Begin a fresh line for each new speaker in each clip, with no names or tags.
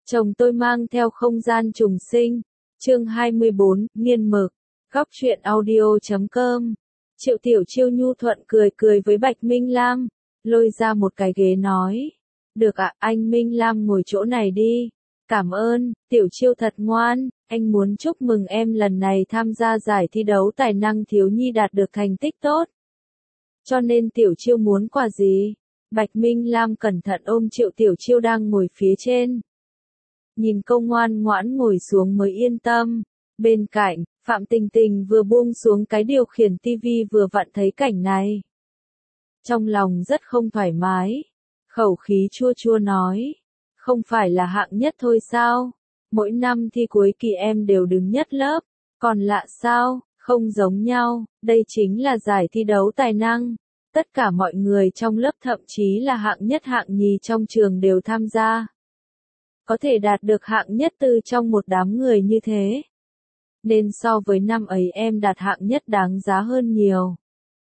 Chồng tôi mang theo không gian trùng sinh. Chương 24, nghiên mực. Góc truyện audio.com. Triệu Tiểu Chiêu nhu thuận cười cười với Bạch Minh Lam, lôi ra một cái ghế nói. Được ạ, anh Minh Lam ngồi chỗ này đi. Cảm ơn, Tiểu Chiêu thật ngoan, anh muốn chúc mừng em lần này tham gia giải thi đấu tài năng thiếu nhi đạt được thành tích tốt. Cho nên Tiểu Chiêu muốn quà gì? Bạch Minh Lam cẩn thận ôm Triệu Tiểu Chiêu đang ngồi phía trên. Nhìn cô ngoan ngoãn ngồi xuống mới yên tâm. Bên cạnh, Phạm Tình Tình vừa buông xuống cái điều khiển tivi vừa vặn thấy cảnh này. Trong lòng rất không thoải mái. Khẩu khí chua chua nói. Không phải là hạng nhất thôi sao? Mỗi năm thi cuối kỳ em đều đứng nhất lớp. Còn lạ sao? Không giống nhau, đây chính là giải thi đấu tài năng. Tất cả mọi người trong lớp thậm chí là hạng nhất hạng nhì trong trường đều tham gia. Có thể đạt được hạng nhất từ trong một đám người như thế. Nên so với năm ấy em đạt hạng nhất đáng giá hơn nhiều.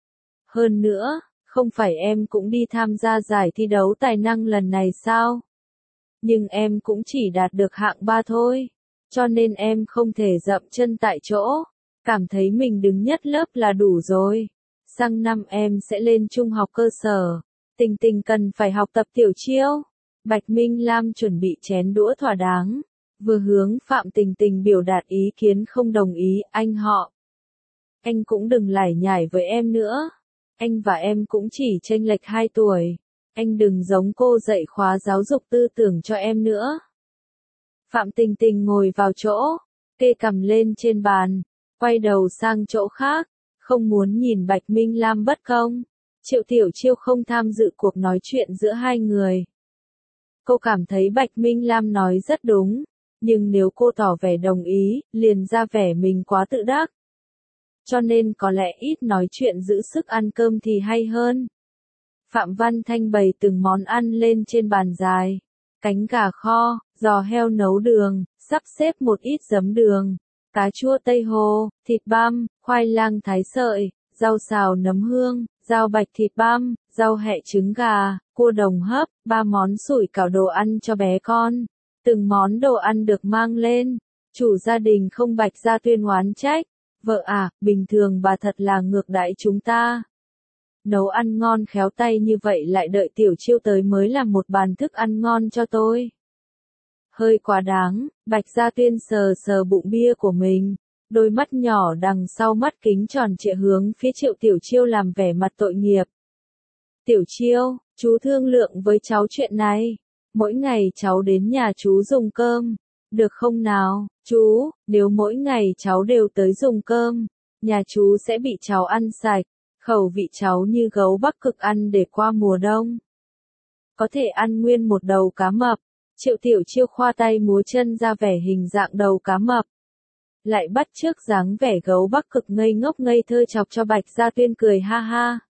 Hơn nữa, không phải em cũng đi tham gia giải thi đấu tài năng lần này sao? Nhưng em cũng chỉ đạt được hạng 3 thôi. Cho nên em không thể dậm chân tại chỗ. Cảm thấy mình đứng nhất lớp là đủ rồi. Sang năm em sẽ lên trung học cơ sở. Tình Tình cần phải học tập Tiểu Chiêu. Bạch Minh Lam chuẩn bị chén đũa thỏa đáng. Vừa hướng Phạm Tình Tình biểu đạt ý kiến không đồng ý, anh họ. Anh cũng đừng lải nhải với em nữa. Anh và em cũng chỉ chênh lệch 2 tuổi. Anh đừng giống cô dạy khóa giáo dục tư tưởng cho em nữa. Phạm Tình Tình ngồi vào chỗ, kê cằm lên trên bàn, quay đầu sang chỗ khác, không muốn nhìn Bạch Minh Lam bất công. Triệu Tiểu Chiêu không tham dự cuộc nói chuyện giữa hai người. Cô cảm thấy Bạch Minh Lam nói rất đúng, nhưng nếu cô tỏ vẻ đồng ý, liền ra vẻ mình quá tự đắc. Cho nên có lẽ ít nói chuyện giữ sức ăn cơm thì hay hơn. Phạm Văn Thanh bày từng món ăn lên trên bàn dài. Cánh gà kho, giò heo nấu đường, sắp xếp một ít giấm đường, cá chua Tây Hồ, thịt băm, khoai lang thái sợi, rau xào nấm hương, rau bạch thịt băm, rau hẹ trứng gà, cua đồng hấp, 3 món sủi cảo đồ ăn cho bé con. Từng món đồ ăn được mang lên. Chủ gia đình không Bạch Gia Tuyên oán trách. Vợ à, bình thường bà thật là ngược đãi chúng ta. Nấu ăn ngon khéo tay như vậy lại đợi Tiểu Chiêu tới mới làm một bàn thức ăn ngon cho tôi. Hơi quá đáng, Bạch Gia Tuyên sờ sờ bụng bia của mình. Đôi mắt nhỏ đằng sau mắt kính tròn trịa hướng phía Triệu Tiểu Chiêu làm vẻ mặt tội nghiệp. Tiểu Chiêu, chú thương lượng với cháu chuyện này. Mỗi ngày cháu đến nhà chú dùng cơm. Được không nào, chú, nếu mỗi ngày cháu đều tới dùng cơm, nhà chú sẽ bị cháu ăn sạch. Khẩu vị cháu như gấu Bắc Cực ăn để qua mùa đông. Có thể ăn nguyên một đầu cá mập. Triệu Tiểu Chiêu khoa tay múa chân ra vẻ hình dạng đầu cá mập. Lại bắt chước dáng vẻ gấu Bắc Cực ngây ngốc ngây thơ chọc cho Bạch Gia Tuyên cười ha ha.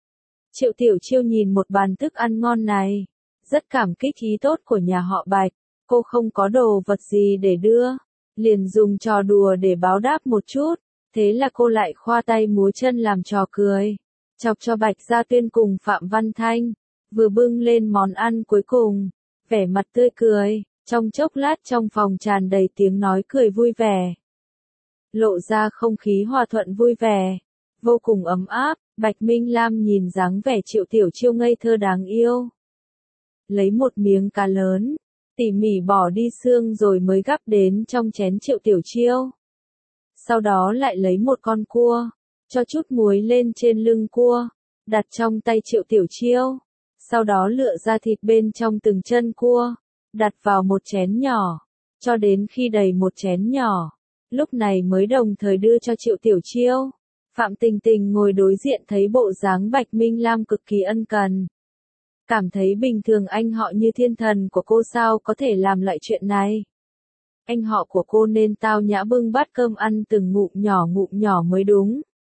Triệu Tiểu Chiêu nhìn một bàn thức ăn ngon này. Rất cảm kích ý tốt của nhà họ Bạch. Cô không có đồ vật gì để đưa. Liền dùng trò đùa để báo đáp một chút. Thế là cô lại khoa tay múa chân làm trò cười. Chọc cho Bạch Gia Tuyên cùng Phạm Văn Thanh. Vừa bưng lên món ăn cuối cùng. Vẻ mặt tươi cười. Trong chốc lát trong phòng tràn đầy tiếng nói cười vui vẻ. Lộ ra không khí hòa thuận vui vẻ. Vô cùng ấm áp. Bạch Minh Lam nhìn dáng vẻ Triệu Tiểu Chiêu ngây thơ đáng yêu. Lấy một miếng cá lớn. Tỉ mỉ bỏ đi xương rồi mới gắp đến trong chén Triệu Tiểu Chiêu. Sau đó lại lấy một con cua, cho chút muối lên trên lưng cua, đặt trong tay Triệu Tiểu Chiêu. Sau đó lựa ra thịt bên trong từng chân cua, đặt vào một chén nhỏ, cho đến khi đầy một chén nhỏ. Lúc này mới đồng thời đưa cho Triệu Tiểu Chiêu. Phạm Tình Tình ngồi đối diện thấy bộ dáng Bạch Minh Lam cực kỳ ân cần. Cảm thấy bình thường anh họ như thiên thần của cô sao có thể làm loại chuyện này. Anh họ của cô nên tao nhã bưng bát cơm ăn từng ngụm nhỏ mới đúng.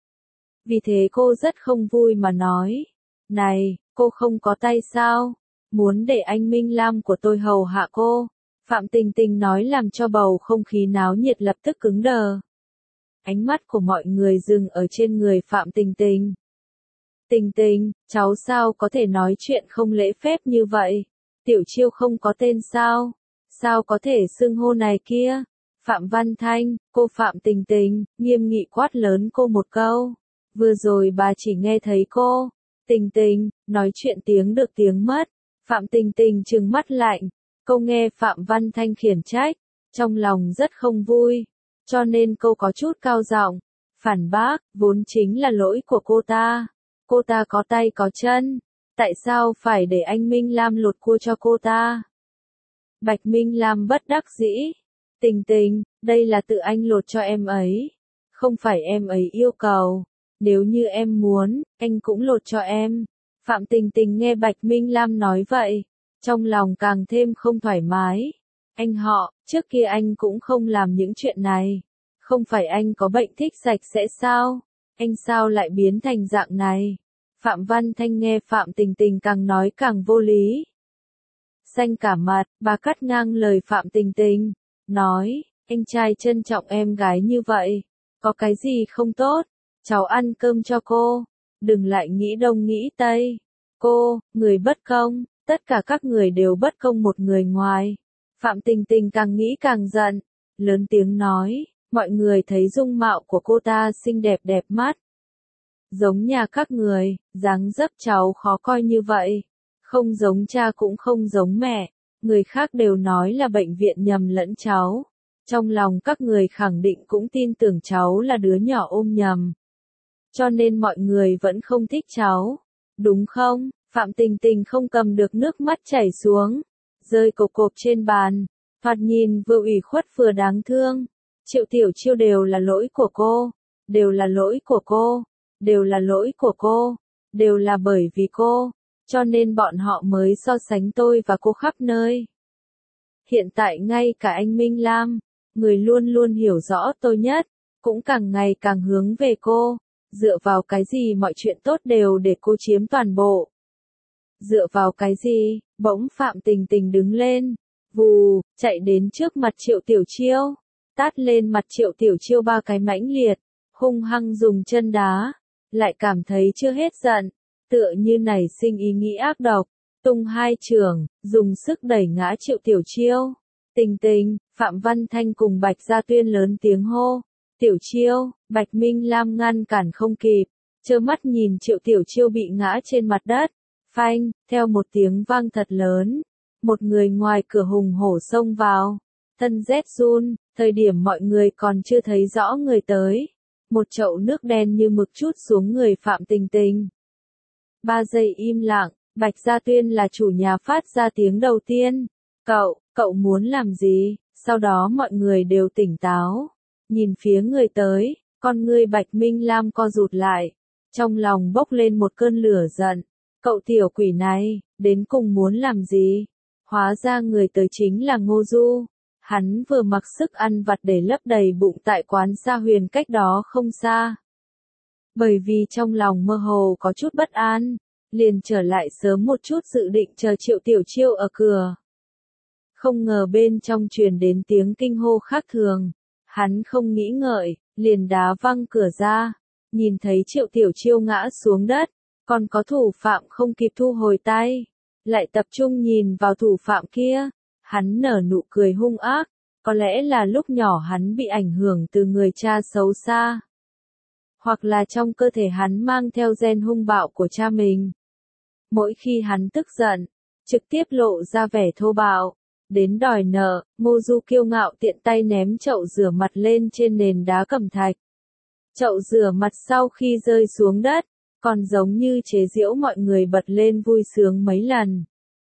Vì thế cô rất không vui mà nói. Này, cô không có tay sao? Muốn để anh Minh Lam của tôi hầu hạ cô. Phạm Tình Tình nói làm cho bầu không khí náo nhiệt lập tức cứng đờ. Ánh mắt của mọi người dừng ở trên người Phạm Tình Tình. Tình Tình, cháu sao có thể nói chuyện không lễ phép như vậy? Tiểu Chiêu không có tên sao? sao có thể xưng hô này kia? Phạm Văn Thanh, cô Phạm Tình Tình, nghiêm nghị quát lớn cô một câu. Vừa rồi bà chỉ nghe thấy cô, Tình Tình, nói chuyện tiếng được tiếng mất. Phạm Tình Tình trừng mắt lạnh, cô nghe Phạm Văn Thanh khiển trách, trong lòng rất không vui, cho nên cô có chút cao giọng, phản bác, vốn chính là lỗi của cô ta có tay có chân, tại sao phải để anh Minh Lam lột cua cho cô ta? Bạch Minh Lam bất đắc dĩ, Tình Tình, đây là tự anh lột cho em ấy, không phải em ấy yêu cầu, nếu như em muốn, anh cũng lột cho em. Phạm Tình Tình nghe Bạch Minh Lam nói vậy, trong lòng càng thêm không thoải mái. Anh họ, trước kia anh cũng không làm những chuyện này. Không phải anh có bệnh thích sạch sẽ sao? Anh sao lại biến thành dạng này? Phạm Văn Thanh nghe Phạm Tình Tình càng nói càng vô lý. Xanh cả mặt, bà cắt ngang lời Phạm Tình Tình, nói, anh trai trân trọng em gái như vậy, có cái gì không tốt, cháu ăn cơm cho cô, đừng lại nghĩ đông nghĩ tây. Cô, người bất công, tất cả các người đều bất công một người ngoài. Phạm Tình Tình càng nghĩ càng giận, lớn tiếng nói, mọi người thấy dung mạo của cô ta xinh đẹp đẹp mắt. Giống nhà các người, dáng dấp cháu khó coi như vậy, không giống cha cũng không giống mẹ, người khác đều nói là bệnh viện nhầm lẫn cháu. Trong lòng các người khẳng định cũng tin tưởng cháu là đứa nhỏ ôm nhầm. Cho nên mọi người vẫn không thích cháu, đúng không? Phạm Tình Tình không cầm được nước mắt chảy xuống, rơi cộp cộp trên bàn, thoạt nhìn vừa ủy khuất vừa đáng thương. Triệu Tiểu Chiêu đều là lỗi của cô, đều là lỗi của cô, đều là lỗi của cô, đều là bởi vì cô, cho nên bọn họ mới so sánh tôi và cô khắp nơi. Hiện tại ngay cả anh Minh Lam, người luôn luôn hiểu rõ tôi nhất, cũng càng ngày càng hướng về cô, dựa vào cái gì mọi chuyện tốt đều để cô chiếm toàn bộ. Dựa vào cái gì? Bỗng Phạm Tình Tình đứng lên, vù, chạy đến trước mặt Triệu Tiểu Chiêu, tát lên mặt Triệu Tiểu Chiêu 3 cái mãnh liệt, hung hăng dùng chân đá, lại cảm thấy chưa hết giận, tựa như nảy sinh ý nghĩ ác độc, tung 2 chưởng, dùng sức đẩy ngã Triệu Tiểu Chiêu. Tình Tình, Phạm Văn Thanh cùng Bạch Gia Tuyên lớn tiếng hô, Tiểu Chiêu, Bạch Minh Lam ngăn cản không kịp, trơ mắt nhìn Triệu Tiểu Chiêu bị ngã trên mặt đất. Phanh, theo một tiếng vang thật lớn, một người ngoài cửa hùng hổ xông vào, thân rét run, thời điểm mọi người còn chưa thấy rõ người tới, một chậu nước đen như mực trút xuống người Phạm Tình Tình. 3 giây im lặng, Bạch Gia Tuyên là chủ nhà phát ra tiếng đầu tiên, cậu muốn làm gì? Sau đó mọi người đều tỉnh táo, nhìn phía người tới, con ngươi Bạch Minh Lam co rụt lại, trong lòng bốc lên một cơn lửa giận. Cậu tiểu quỷ này, đến cùng muốn làm gì? Hóa ra người tới chính là Ngô Du. Hắn vừa mặc sức ăn vặt để lấp đầy bụng tại quán Sa Huyền cách đó không xa. Bởi vì trong lòng mơ hồ có chút bất an, liền trở lại sớm một chút dự định chờ Triệu Tiểu Chiêu ở cửa. Không ngờ bên trong truyền đến tiếng kinh hô khác thường. Hắn không nghĩ ngợi, liền đá văng cửa ra, nhìn thấy Triệu Tiểu Chiêu ngã xuống đất. Còn có thủ phạm không kịp thu hồi tay, lại tập trung nhìn vào thủ phạm kia, hắn nở nụ cười hung ác, có lẽ là lúc nhỏ hắn bị ảnh hưởng từ người cha xấu xa, hoặc là trong cơ thể hắn mang theo gen hung bạo của cha mình. Mỗi khi hắn tức giận, trực tiếp lộ ra vẻ thô bạo, đến đòi nợ, Ngô Du kiêu ngạo tiện tay ném chậu rửa mặt lên trên nền đá cẩm thạch. Chậu rửa mặt sau khi rơi xuống đất, còn giống như chế giễu mọi người bật lên vui sướng mấy lần.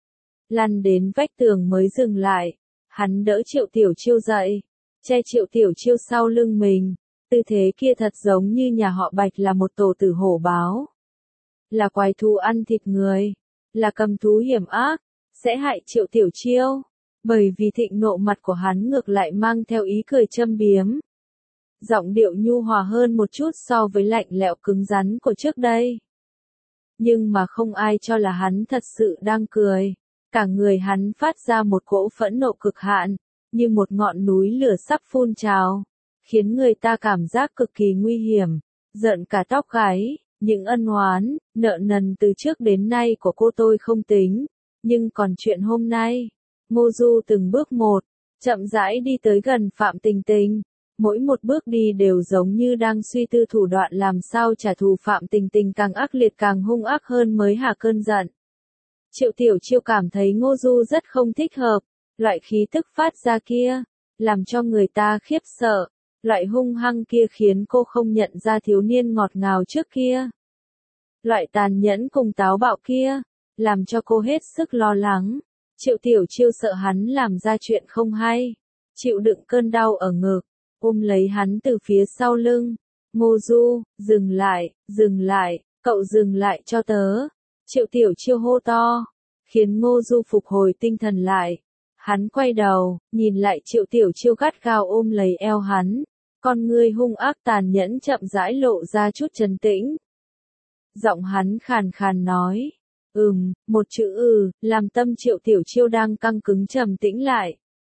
Lăn đến vách tường mới dừng lại, hắn đỡ Triệu Tiểu Chiêu dậy, che Triệu Tiểu Chiêu sau lưng mình, tư thế kia thật giống như nhà họ Bạch là một tổ tử hổ báo. Là quái thú ăn thịt người, là cầm thú hiểm ác, sẽ hại Triệu Tiểu Chiêu, bởi vì thịnh nộ mặt của hắn ngược lại mang theo ý cười châm biếm. Giọng điệu nhu hòa hơn một chút so với lạnh lẽo cứng rắn của trước đây. Nhưng mà không ai cho là hắn thật sự đang cười. Cả người hắn phát ra một cỗ phẫn nộ cực hạn, như một ngọn núi lửa sắp phun trào, khiến người ta cảm giác cực kỳ nguy hiểm, giận cả tóc gáy. Những ân oán, nợ nần từ trước đến nay của cô tôi không tính, nhưng còn chuyện hôm nay, Ngô Du từng bước một, chậm rãi đi tới gần Phạm Tình Tình. Mỗi một bước đi đều giống như đang suy tư thủ đoạn làm sao trả thù. Phạm Tình Tình càng ác liệt càng hung ác hơn mới hạ cơn giận. Triệu Tiểu Chiêu cảm thấy Ngô Du rất không thích hợp, loại khí tức phát ra kia, làm cho người ta khiếp sợ, loại hung hăng kia khiến cô không nhận ra thiếu niên ngọt ngào trước kia. Loại tàn nhẫn cùng táo bạo kia, làm cho cô hết sức lo lắng. Triệu Tiểu Chiêu sợ hắn làm ra chuyện không hay, chịu đựng cơn đau ở ngực, ôm lấy hắn từ phía sau lưng. Ngô Du, dừng lại, cậu dừng lại cho tớ. Triệu Tiểu Chiêu hô to, khiến Ngô Du phục hồi tinh thần lại. Hắn quay đầu, nhìn lại Triệu Tiểu Chiêu gắt gao ôm lấy eo hắn. Con ngươi hung ác tàn nhẫn chậm rãi lộ ra chút trấn tĩnh. Giọng hắn khàn khàn nói, một chữ làm tâm Triệu Tiểu Chiêu đang căng cứng trầm tĩnh lại.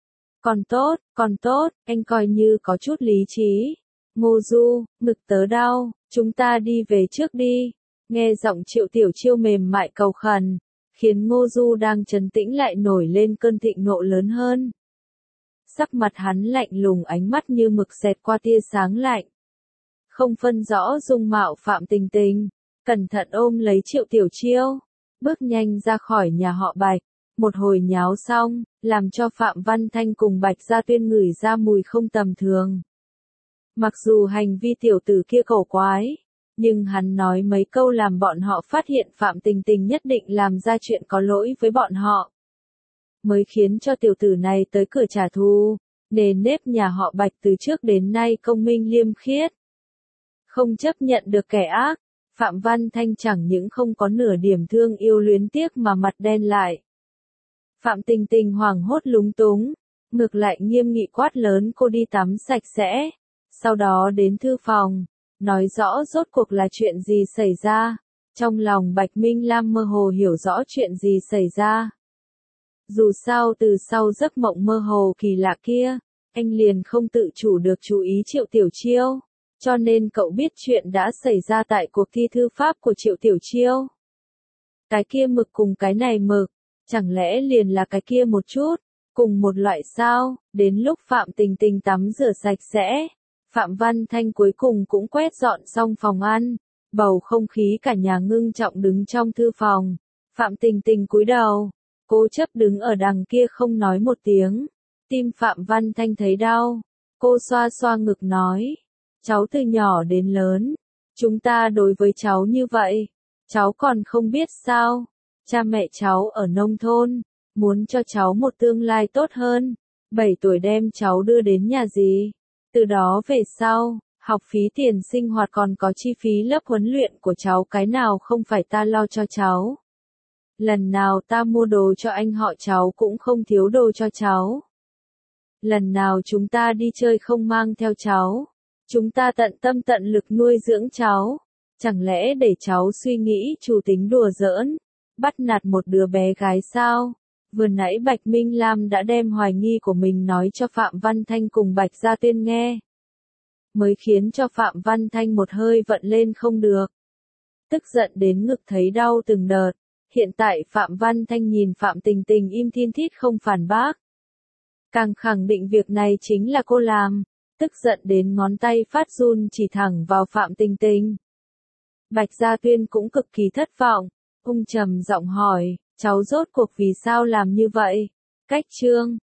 Còn tốt, anh coi như có chút lý trí. Ngô Du, ngực tớ đau, chúng ta đi về trước đi. Nghe giọng Triệu Tiểu Chiêu mềm mại cầu khẩn, khiến Ngô Du đang trấn tĩnh lại nổi lên cơn thịnh nộ lớn hơn. Sắc mặt hắn lạnh lùng, ánh mắt như mực xẹt qua tia sáng lạnh. Không phân rõ dung mạo Phạm Tình Tình, cẩn thận ôm lấy Triệu Tiểu Chiêu, bước nhanh ra khỏi nhà họ Bạch. Một hồi nháo xong, làm cho Phạm Văn Thanh cùng Bạch Gia Tuyên ngửi ra mùi không tầm thường. Mặc dù hành vi tiểu tử kia cổ quái, nhưng hắn nói mấy câu làm bọn họ phát hiện Phạm Tình Tình nhất định làm ra chuyện có lỗi với bọn họ, mới khiến cho tiểu tử này tới cửa trả thù. Nề nếp nhà họ Bạch từ trước đến nay công minh liêm khiết, không chấp nhận được kẻ ác. Phạm Văn Thanh chẳng những không có nửa điểm thương yêu luyến tiếc mà mặt đen lại. Phạm Tình Tình hoảng hốt lúng túng, ngược lại nghiêm nghị quát lớn cô đi tắm sạch sẽ, sau đó đến thư phòng, nói rõ rốt cuộc là chuyện gì xảy ra. Trong lòng Bạch Minh Lam mơ hồ hiểu rõ chuyện gì xảy ra. Dù sao từ sau giấc mộng mơ hồ kỳ lạ kia, anh liền không tự chủ được chú ý Triệu Tiểu Chiêu, cho nên cậu biết chuyện đã xảy ra tại cuộc thi thư pháp của Triệu Tiểu Chiêu. Cái kia mực cùng cái này mực, chẳng lẽ liền là cái kia một chút, cùng một loại sao? Đến lúc Phạm Tình Tình tắm rửa sạch sẽ, Phạm Văn Thanh cuối cùng cũng quét dọn xong phòng ăn, bầu không khí cả nhà ngưng trọng đứng trong thư phòng. Phạm Tình Tình cúi đầu, cố chấp đứng ở đằng kia không nói một tiếng. Tim Phạm Văn Thanh thấy đau, cô xoa xoa ngực nói, cháu từ nhỏ đến lớn, chúng ta đối với cháu như vậy, cháu còn không biết sao? Cha mẹ cháu ở nông thôn, muốn cho cháu một tương lai tốt hơn, 7 tuổi đem cháu đưa đến nhà dì. Từ đó về sau, học phí tiền sinh hoạt còn có chi phí lớp huấn luyện của cháu cái nào không phải ta lo cho cháu. Lần nào ta mua đồ cho anh họ cháu cũng không thiếu đồ cho cháu. Lần nào chúng ta đi chơi không mang theo cháu. Chúng ta tận tâm tận lực nuôi dưỡng cháu. Chẳng lẽ để cháu suy nghĩ chủ tính đùa giỡn, bắt nạt một đứa bé gái sao? Vừa nãy Bạch Minh Lam đã đem hoài nghi của mình nói cho Phạm Văn Thanh cùng Bạch Gia Tuyên nghe, mới khiến cho Phạm Văn Thanh một hơi vận lên không được. Tức giận đến ngực thấy đau từng đợt. Hiện tại Phạm Văn Thanh nhìn Phạm Tình Tình im thiên thít không phản bác, càng khẳng định việc này chính là cô làm, tức giận đến ngón tay phát run chỉ thẳng vào Phạm Tình Tình. Bạch Gia Tuyên cũng cực kỳ thất vọng, trầm giọng hỏi, cháu rốt cuộc vì sao làm như vậy? Cách chương